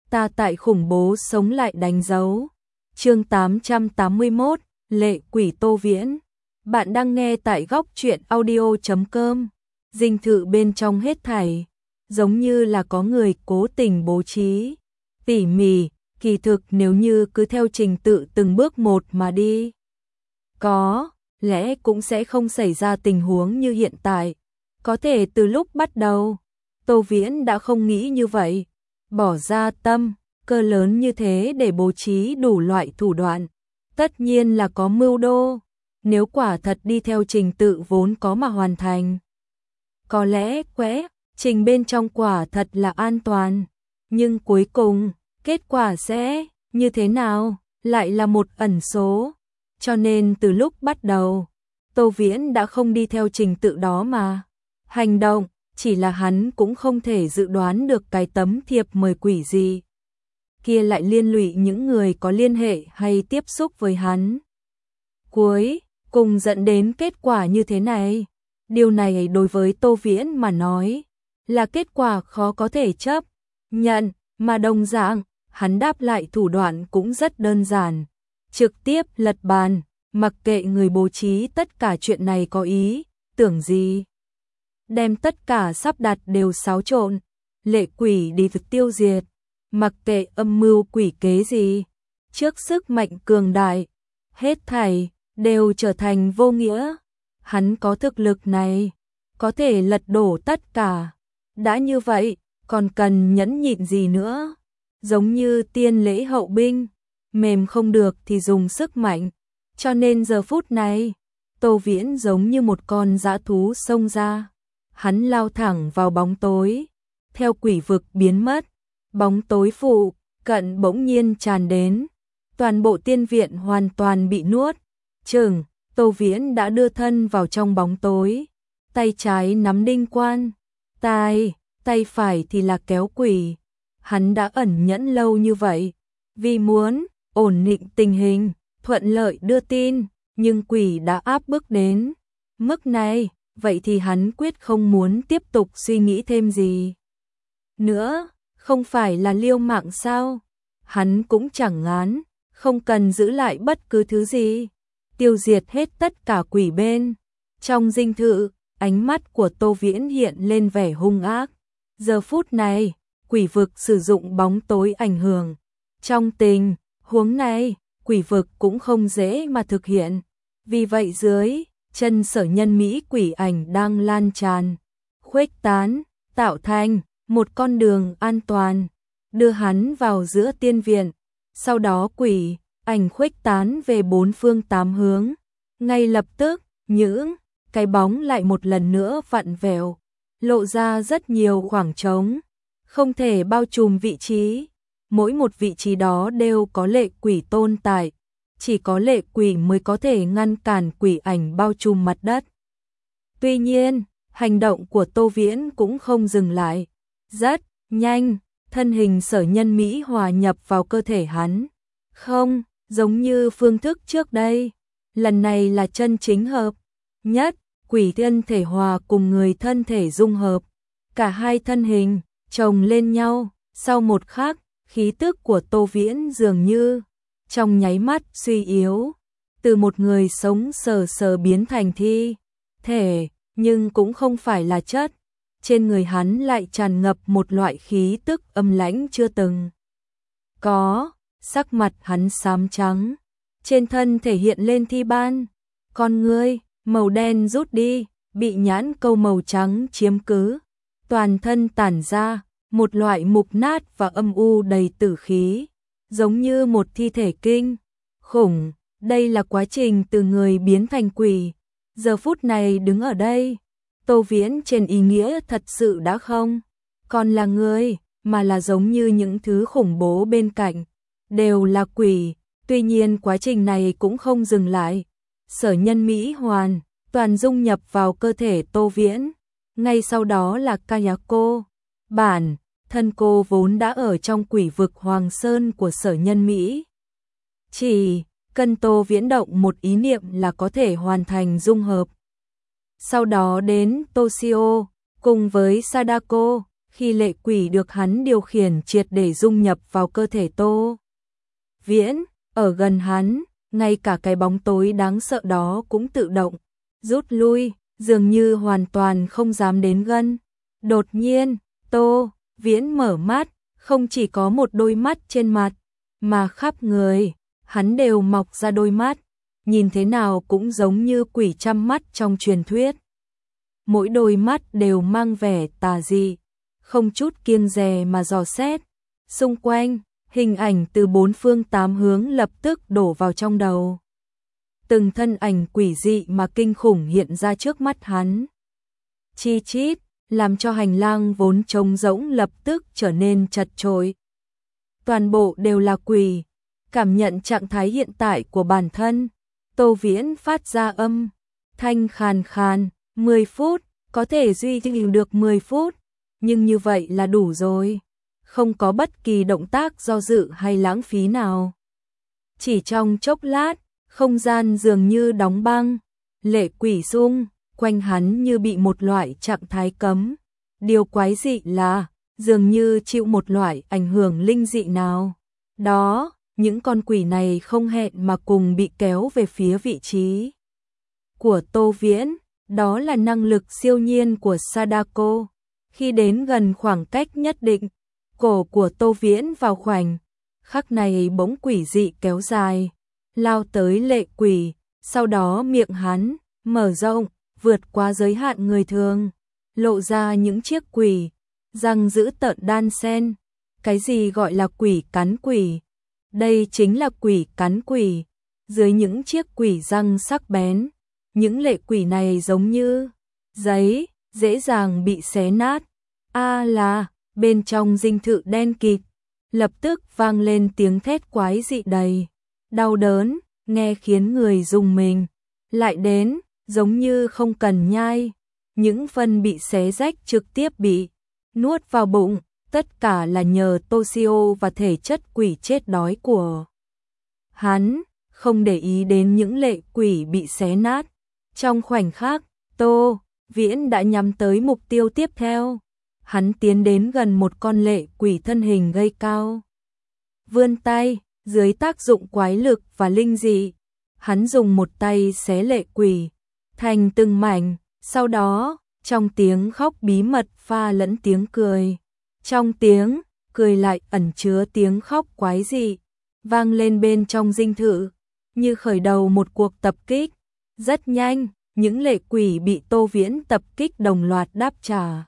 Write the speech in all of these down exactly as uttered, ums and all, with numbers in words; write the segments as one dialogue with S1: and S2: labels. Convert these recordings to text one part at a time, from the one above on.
S1: ta tại khủng bố sống lại đánh dấu. Chương tám trăm tám mươi mốt, Lệ quỷ Tô Viễn. Bạn đang nghe tại góc truyện audio chấm com. Dinh thự bên trong hết thảy, giống như là có người cố tình bố trí tỉ mỉ, kỳ thực nếu như cứ theo trình tự từng bước một mà đi, có lẽ cũng sẽ không xảy ra tình huống như hiện tại. Có thể từ lúc bắt đầu, Tô Viễn đã không nghĩ như vậy, bỏ ra tâm cơ lớn như thế để bố trí đủ loại thủ đoạn, tất nhiên là có mưu đô. Nếu quả thật đi theo trình tự vốn có mà hoàn thành, có lẽ quẽ trình bên trong quả thật là an toàn, nhưng cuối cùng kết quả sẽ như thế nào lại là một ẩn số. Cho nên từ lúc bắt đầu, Tô Viễn đã không đi theo trình tự đó mà hành động, chỉ là hắn cũng không thể dự đoán được cái tấm thiệp mời quỷ gì kia lại liên lụy những người có liên hệ hay tiếp xúc với hắn, cuối cùng dẫn đến kết quả như thế này. Điều này đối với Tô Viễn mà nói là kết quả khó có thể chấp nhận, mà đồng dạng hắn đáp lại thủ đoạn cũng rất đơn giản, trực tiếp lật bàn, mặc kệ người bố trí tất cả chuyện này có ý tưởng gì, đem tất cả sắp đặt đều xáo trộn, lệ quỷ đi thực tiêu diệt, mặc kệ âm mưu quỷ kế gì, trước sức mạnh cường đại, hết thảy đều trở thành vô nghĩa. Hắn có thực lực này, có thể lật đổ tất cả. Đã như vậy, còn cần nhẫn nhịn gì nữa? Giống như tiên lễ hậu binh, mềm không được thì dùng sức mạnh. Cho nên giờ phút này, Tô Viễn giống như một con dã thú xông ra. Hắn lao thẳng vào bóng tối, theo quỷ vực biến mất. Bóng tối phụ cận bỗng nhiên tràn đến, toàn bộ tiên viện hoàn toàn bị nuốt chửng. Tô Viễn đã đưa thân vào trong bóng tối, tay trái nắm đinh quan, tay, tay phải thì là kéo quỷ. Hắn đã ẩn nhẫn lâu như vậy, vì muốn ổn định tình hình, thuận lợi đưa tin, nhưng quỷ đã áp bức đến mức này, vậy thì hắn quyết không muốn tiếp tục suy nghĩ thêm gì nữa. Không phải là liêu mạng sao? Hắn cũng chẳng ngán, không cần giữ lại bất cứ thứ gì, tiêu diệt hết tất cả quỷ bên trong dinh thự. Ánh mắt của Tô Viễn hiện lên vẻ hung ác. Giờ phút này, quỷ vực sử dụng bóng tối ảnh hưởng. Trong tình huống này, quỷ vực cũng không dễ mà thực hiện. Vì vậy dưới chân Sở Nhân Mỹ quỷ ảnh đang lan tràn, khuếch tán, tạo thành một con đường an toàn, đưa hắn vào giữa tiên viện. Sau đó quỷ ảnh khuếch tán về bốn phương tám hướng. Ngay lập tức, những cái bóng lại một lần nữa vặn vẹo, lộ ra rất nhiều khoảng trống, không thể bao trùm vị trí. Mỗi một vị trí đó đều có lệ quỷ tồn tại, chỉ có lệ quỷ mới có thể ngăn cản quỷ ảnh bao trùm mặt đất. Tuy nhiên, hành động của Tô Viễn cũng không dừng lại. Rất nhanh, thân hình Sở Nhân Mỹ hòa nhập vào cơ thể hắn. Không giống như phương thức trước đây, lần này là chân chính hợp nhất, quỷ thân thể hòa cùng người thân thể dung hợp. Cả hai thân hình chồng lên nhau, sau một khắc, khí tức của Tô Viễn dường như trong nháy mắt suy yếu, từ một người sống sờ sờ biến thành thi thể, nhưng cũng không phải là chất. Trên người hắn lại tràn ngập một loại khí tức âm lãnh chưa từng có, sắc mặt hắn xám trắng, trên thân thể hiện lên thi ban, con ngươi màu đen rút đi, bị nhãn câu màu trắng chiếm cứ, toàn thân tản ra một loại mục nát và âm u đầy tử khí, giống như một thi thể kinh khủng. Đây là quá trình từ người biến thành quỷ. Giờ phút này đứng ở đây, Tô Viễn trên ý nghĩa thật sự đã không còn là người, mà là giống như những thứ khủng bố bên cạnh, đều là quỷ. Tuy nhiên quá trình này cũng không dừng lại. Sở Nhân Mỹ hoàn toàn dung nhập vào cơ thể Tô Viễn. Ngay sau đó là Kayako. Bản thân cô vốn đã ở trong quỷ vực Hoàng Sơn của Sở Nhân Mỹ, chỉ cần Tô Viễn động một ý niệm là có thể hoàn thành dung hợp. Sau đó đến Toshio, cùng với Sadako, khi lệ quỷ được hắn điều khiển triệt để dung nhập vào cơ thể Tô Viễn, ở gần hắn, ngay cả cái bóng tối đáng sợ đó cũng tự động rút lui, dường như hoàn toàn không dám đến gần. Đột nhiên, Tô Viễn mở mắt, không chỉ có một đôi mắt trên mặt, mà khắp người, hắn đều mọc ra đôi mắt, nhìn thế nào cũng giống như quỷ trăm mắt trong truyền thuyết. Mỗi đôi mắt đều mang vẻ tà dị, không chút kiêng dè mà dò xét. Xung quanh, hình ảnh từ bốn phương tám hướng lập tức đổ vào trong đầu. Từng thân ảnh quỷ dị mà kinh khủng hiện ra trước mắt hắn. Chi chít, làm cho hành lang vốn trống rỗng lập tức trở nên chật chội. Toàn bộ đều là quỷ. Cảm nhận trạng thái hiện tại của bản thân, Tô Viễn phát ra âm thanh khàn khàn, mười phút, có thể duy trì được mười phút, nhưng như vậy là đủ rồi. Không có bất kỳ động tác do dự hay lãng phí nào. Chỉ trong chốc lát, không gian dường như đóng băng, lệ quỷ xung quanh hắn như bị một loại trạng thái cấm. Điều quái dị là, dường như chịu một loại ảnh hưởng linh dị nào. Đó, những con quỷ này không hẹn mà cùng bị kéo về phía vị trí của Tô Viễn, đó là năng lực siêu nhiên của Sadako. Khi đến gần khoảng cách nhất định, cổ của Tô Viễn vào khoảnh khắc này bỗng quỷ dị kéo dài, lao tới lệ quỷ, sau đó miệng hắn mở rộng, vượt qua giới hạn người thường, lộ ra những chiếc quỷ răng dữ tợn đan sen. Cái gì gọi là quỷ cắn quỷ? Đây chính là quỷ cắn quỷ. Dưới những chiếc quỷ răng sắc bén, những lệ quỷ này giống như giấy, dễ dàng bị xé nát. A là, bên trong dinh thự đen kịt, lập tức vang lên tiếng thét quái dị đầy đau đớn, nghe khiến người rùng mình. Lại đến, giống như không cần nhai, những phân bị xé rách trực tiếp bị nuốt vào bụng, tất cả là nhờ Toshio và thể chất quỷ chết đói của hắn, không để ý đến những lệ quỷ bị xé nát. Trong khoảnh khắc, Tô Viễn đã nhắm tới mục tiêu tiếp theo. Hắn tiến đến gần một con lệ quỷ thân hình gầy cao. Vươn tay, dưới tác dụng quái lực và linh dị, hắn dùng một tay xé lệ quỷ thành từng mảnh, sau đó, trong tiếng khóc bí mật pha lẫn tiếng cười. Trong tiếng cười lại ẩn chứa tiếng khóc quái dị, vang lên bên trong dinh thự, như khởi đầu một cuộc tập kích. Rất nhanh, những lệ quỷ bị Tô Viễn tập kích đồng loạt đáp trả,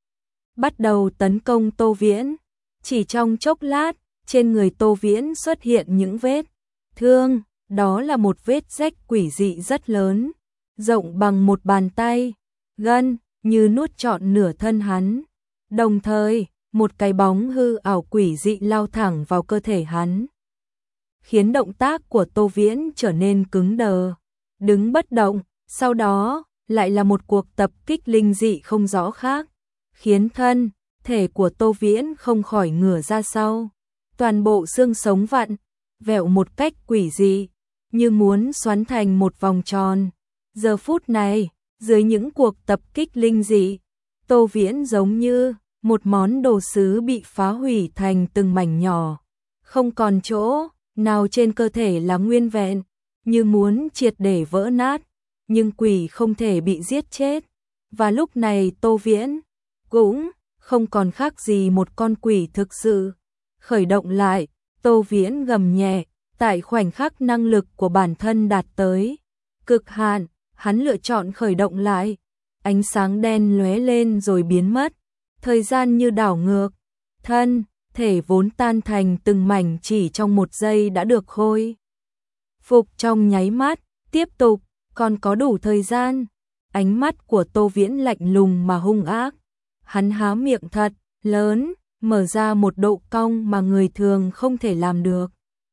S1: bắt đầu tấn công Tô Viễn. Chỉ trong chốc lát, trên người Tô Viễn xuất hiện những vết thương, đó là một vết rách quỷ dị rất lớn, rộng bằng một bàn tay, gân như nuốt trọn nửa thân hắn. Đồng thời, một cái bóng hư ảo quỷ dị lao thẳng vào cơ thể hắn, khiến động tác của Tô Viễn trở nên cứng đờ, đứng bất động. Sau đó, lại là một cuộc tập kích linh dị không rõ khác, khiến thân thể của Tô Viễn không khỏi ngửa ra sau. Toàn bộ xương sống vặn vẹo một cách quỷ dị, như muốn xoắn thành một vòng tròn. Giờ phút này, dưới những cuộc tập kích linh dị, Tô Viễn giống như một món đồ sứ bị phá hủy thành từng mảnh nhỏ, không còn chỗ nào trên cơ thể là nguyên vẹn, như muốn triệt để vỡ nát. Nhưng quỷ không thể bị giết chết, và lúc này Tô Viễn cũng không còn khác gì một con quỷ thực sự. Khởi động lại, Tô Viễn gầm nhẹ, tại khoảnh khắc năng lực của bản thân đạt tới cực hạn, hắn lựa chọn khởi động lại. Ánh sáng đen lóe lên rồi biến mất, thời gian như đảo ngược, thân thể vốn tan thành từng mảnh chỉ trong một giây đã được khôi phục trong nháy mắt. Tiếp tục, còn có đủ thời gian. Ánh mắt của Tô Viễn lạnh lùng mà hung ác. Hắn há miệng thật lớn, mở ra một độ cong mà người thường không thể làm được,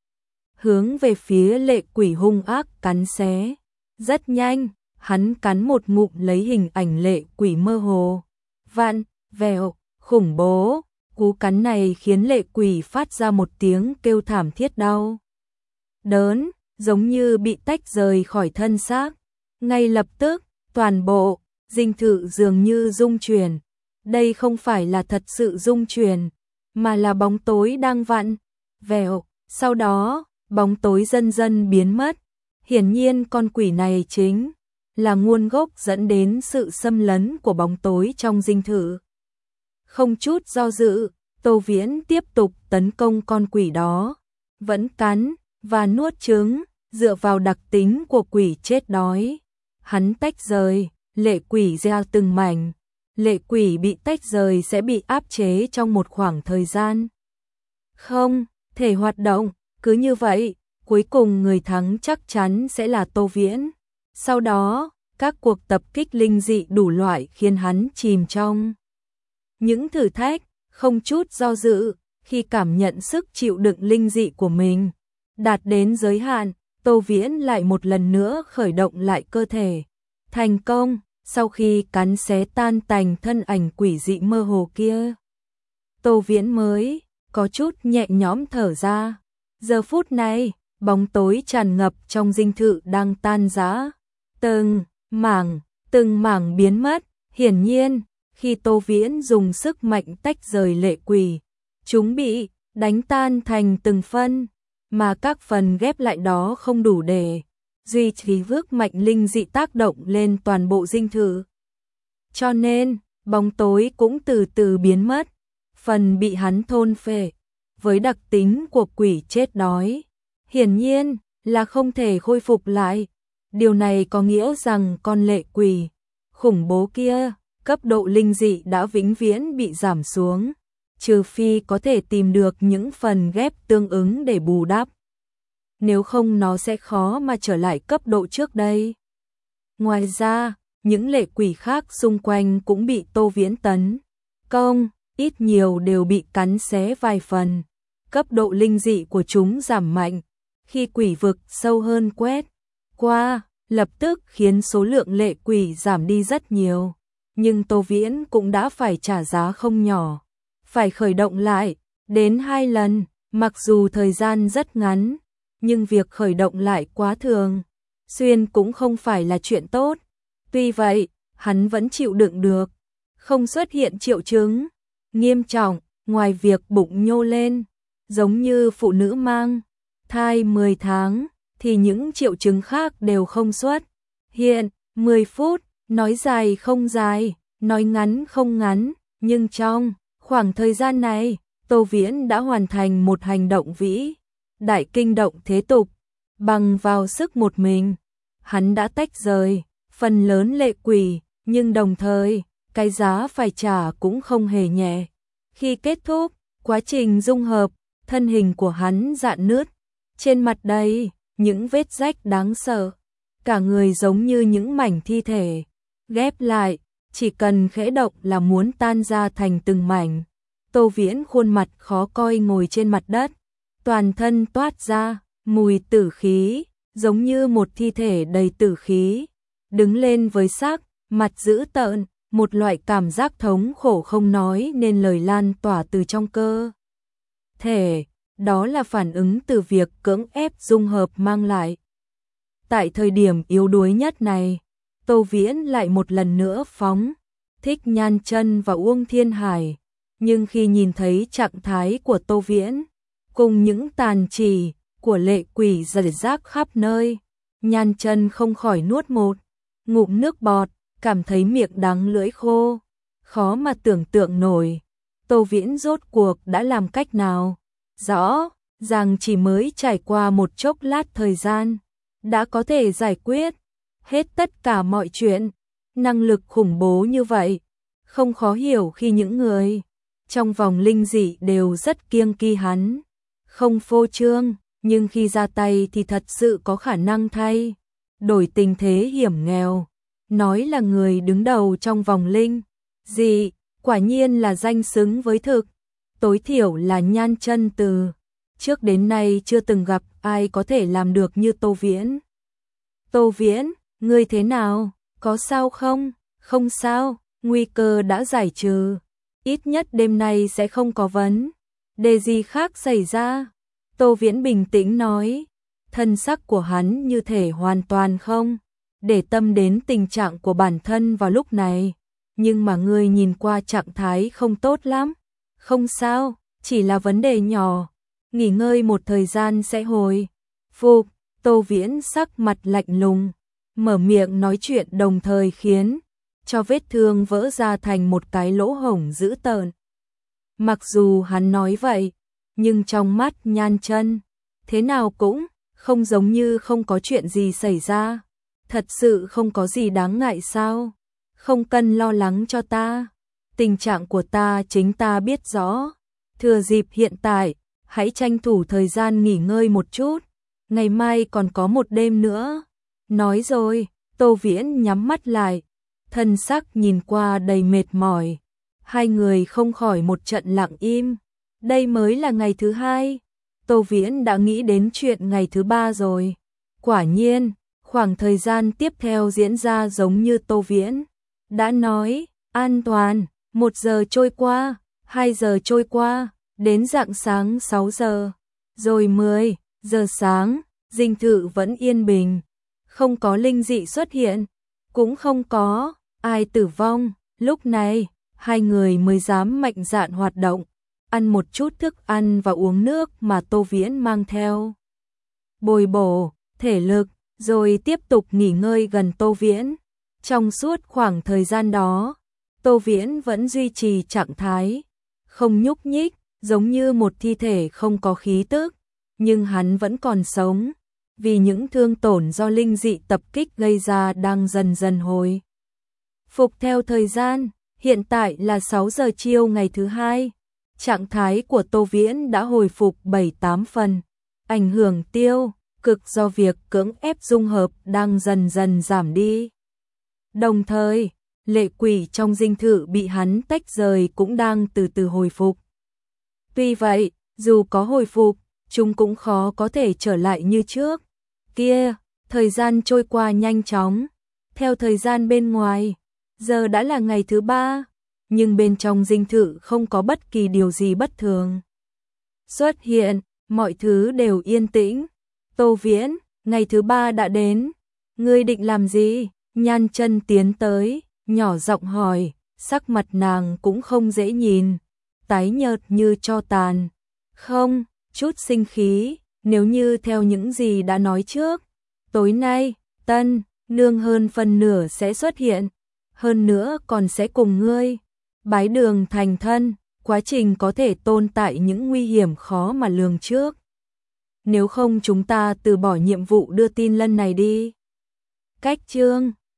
S1: hướng về phía lệ quỷ hung ác cắn xé. Rất nhanh, hắn cắn một ngụm lấy hình ảnh lệ quỷ mơ hồ, vặn vẹo, khủng bố. Cú cắn này khiến lệ quỷ phát ra một tiếng kêu thảm thiết đau đớn, giống như bị tách rời khỏi thân xác. Ngay lập tức, toàn bộ dinh thự dường như rung chuyển, Đây không phải là thật sự rung chuyển, mà là bóng tối đang vặn vẹo. Sau đó, bóng tối dần dần biến mất. Hiển nhiên con quỷ này chính là nguồn gốc dẫn đến sự xâm lấn của bóng tối trong dinh thự. Không chút do dự, Tô Viễn tiếp tục tấn công con quỷ đó, vẫn cắn và nuốt trứng, dựa vào đặc tính của quỷ chết đói. Hắn tách rời, lệ quỷ ra từng mảnh. Lệ quỷ bị tách rời sẽ bị áp chế trong một khoảng thời gian không thể hoạt động, cứ như vậy, cuối cùng người thắng chắc chắn sẽ là Tô Viễn. Sau đó, các cuộc tập kích linh dị đủ loại khiến hắn chìm trong những thử thách, không chút do dự. Khi cảm nhận sức chịu đựng linh dị của mình đạt đến giới hạn, Tô Viễn lại một lần nữa khởi động lại cơ thể. Thành công, sau khi cắn xé tan tành thân ảnh quỷ dị mơ hồ kia, Tô Viễn mới có chút nhẹ nhõm thở ra. Giờ phút này, bóng tối tràn ngập trong dinh thự đang tan rã, từng mảng, từng mảng biến mất. Hiển nhiên, khi Tô Viễn dùng sức mạnh tách rời lệ quỷ, chúng bị đánh tan thành từng phân, mà các phần ghép lại đó không đủ để duy trì vước mạnh linh dị tác động lên toàn bộ dinh thự. Cho nên, bóng tối cũng từ từ biến mất, phần bị hắn thôn phệ với đặc tính của quỷ chết đói, hiển nhiên là không thể khôi phục lại. Điều này có nghĩa rằng con lệ quỷ khủng bố kia, cấp độ linh dị đã vĩnh viễn bị giảm xuống, trừ phi có thể tìm được những phần ghép tương ứng để bù đắp. Nếu không nó sẽ khó mà trở lại cấp độ trước đây. Ngoài ra, những lệ quỷ khác xung quanh cũng bị Tô Viễn tấn công, ít nhiều đều bị cắn xé vài phần. Cấp độ linh dị của chúng giảm mạnh. Khi quỷ vực sâu hơn quét qua, lập tức khiến số lượng lệ quỷ giảm đi rất nhiều. Nhưng Tô Viễn cũng đã phải trả giá không nhỏ. Phải khởi động lại, đến hai lần, mặc dù thời gian rất ngắn, nhưng việc khởi động lại quá thường xuyên cũng không phải là chuyện tốt. Tuy vậy, hắn vẫn chịu đựng được, không xuất hiện triệu chứng nghiêm trọng, ngoài việc bụng nhô lên, giống như phụ nữ mang thai mười tháng, thì những triệu chứng khác đều không xuất hiện. mười phút, nói dài không dài, nói ngắn không ngắn, nhưng trong khoảng thời gian này, Tô Viễn đã hoàn thành một hành động vĩ đại kinh động thế tục. Bằng vào sức một mình, hắn đã tách rời phần lớn lệ quỷ, nhưng đồng thời, cái giá phải trả cũng không hề nhẹ. Khi kết thúc quá trình dung hợp, thân hình của hắn rạn nứt, trên mặt đầy những vết rách đáng sợ, cả người giống như những mảnh thi thể ghép lại, chỉ cần khẽ động là muốn tan ra thành từng mảnh. Tô Viễn khuôn mặt khó coi ngồi trên mặt đất, toàn thân toát ra mùi tử khí, giống như một thi thể đầy tử khí, đứng lên với sắc mặt dữ tợn, một loại cảm giác thống khổ không nói nên lời lan tỏa từ trong cơ thể, đó là phản ứng từ việc cưỡng ép dung hợp mang lại. Tại thời điểm yếu đuối nhất này, Tô Viễn lại một lần nữa phóng thích Nhan Chân và Uông Thiên Hải, nhưng khi nhìn thấy trạng thái của Tô Viễn cùng những tàn chỉ của lệ quỷ rải rác khắp nơi, Nhan Chân không khỏi nuốt một ngụm nước bọt, cảm thấy miệng đắng lưỡi khô, khó mà tưởng tượng nổi. Tô Viễn rốt cuộc đã làm cách nào? Rõ ràng chỉ mới trải qua một chốc lát thời gian, đã có thể giải quyết hết tất cả mọi chuyện. Năng lực khủng bố như vậy, không khó hiểu khi những người trong vòng linh dị đều rất kiêng kỵ hắn. Không phô trương, nhưng khi ra tay thì thật sự có khả năng thay đổi tình thế hiểm nghèo. Nói là người đứng đầu trong vòng linh dị, quả nhiên là danh xứng với thực. Tối thiểu là Nhan Chân từ trước đến nay chưa từng gặp ai có thể làm được như Tô Viễn. Tô Viễn, ngươi thế nào? Có sao không? Không sao, nguy cơ đã giải trừ. Ít nhất đêm nay sẽ không có vấn đề gì khác xảy ra. Tô Viễn bình tĩnh nói, thân sắc của hắn như thể hoàn toàn không để tâm đến tình trạng của bản thân vào lúc này. nhưng mà ngươi nhìn qua trạng thái không tốt lắm. Không sao, chỉ là vấn đề nhỏ, nghỉ ngơi một thời gian sẽ hồi phục. Tô Viễn sắc mặt lạnh lùng, mở miệng nói chuyện đồng thời khiến cho vết thương vỡ ra thành một cái lỗ hổng dữ tợn. Mặc dù hắn nói vậy, nhưng trong mắt Nhan Chân, thế nào cũng không giống như không có chuyện gì xảy ra. Thật sự không có gì đáng ngại sao? Không cần lo lắng cho ta. Tình trạng của ta chính ta biết rõ. Thừa dịp hiện tại, hãy tranh thủ thời gian nghỉ ngơi một chút. Ngày mai còn có một đêm nữa. Nói rồi, Tô Viễn nhắm mắt lại, thân sắc nhìn qua đầy mệt mỏi. Hai người không khỏi một trận lặng im. Đây mới là ngày thứ hai. Tô Viễn đã nghĩ đến chuyện ngày thứ ba rồi. Quả nhiên, khoảng thời gian tiếp theo diễn ra giống như Tô Viễn đã nói, an toàn. Một giờ trôi qua, hai giờ trôi qua, đến rạng sáng sáu giờ, rồi mười giờ sáng, dinh thự vẫn yên bình, không có linh dị xuất hiện, cũng không có ai tử vong. Lúc này, hai người mới dám mạnh dạn hoạt động, ăn một chút thức ăn và uống nước mà Tô Viễn mang theo. Bồi bổ thể lực, rồi tiếp tục nghỉ ngơi gần Tô Viễn. Trong suốt khoảng thời gian đó, Tô Viễn vẫn duy trì trạng thái không nhúc nhích, giống như một thi thể không có khí tức, nhưng hắn vẫn còn sống, vì những thương tổn do linh dị tập kích gây ra đang dần dần hồi phục theo thời gian. Hiện tại là sáu giờ chiều ngày thứ hai, trạng thái của Tô Viễn đã hồi phục bảy tám phần, ảnh hưởng tiêu cực do việc cưỡng ép dung hợp đang dần dần giảm đi. Đồng thời, lệ quỷ trong dinh thự bị hắn tách rời cũng đang từ từ hồi phục. Tuy vậy, dù có hồi phục, chúng cũng khó có thể trở lại như trước. Kia, thời gian trôi qua nhanh chóng. Theo thời gian bên ngoài, giờ đã là ngày thứ ba, nhưng bên trong dinh thự không có bất kỳ điều gì bất thường xuất hiện, mọi thứ đều yên tĩnh. Tô Viễn, ngày thứ ba đã đến, ngươi định làm gì? Nhan Chân tiến tới, nhỏ giọng hỏi, sắc mặt nàng cũng không dễ nhìn, tái nhợt như tro tàn. Không, chút sinh khí, nếu như theo những gì đã nói trước, tối nay, Tân nương hơn phần nửa sẽ xuất hiện, hơn nữa còn sẽ cùng ngươi bái đường thành thân, quá trình có thể tồn tại những nguy hiểm khó mà lường trước. Nếu không chúng ta từ bỏ nhiệm vụ đưa tin lần này đi. Cách chương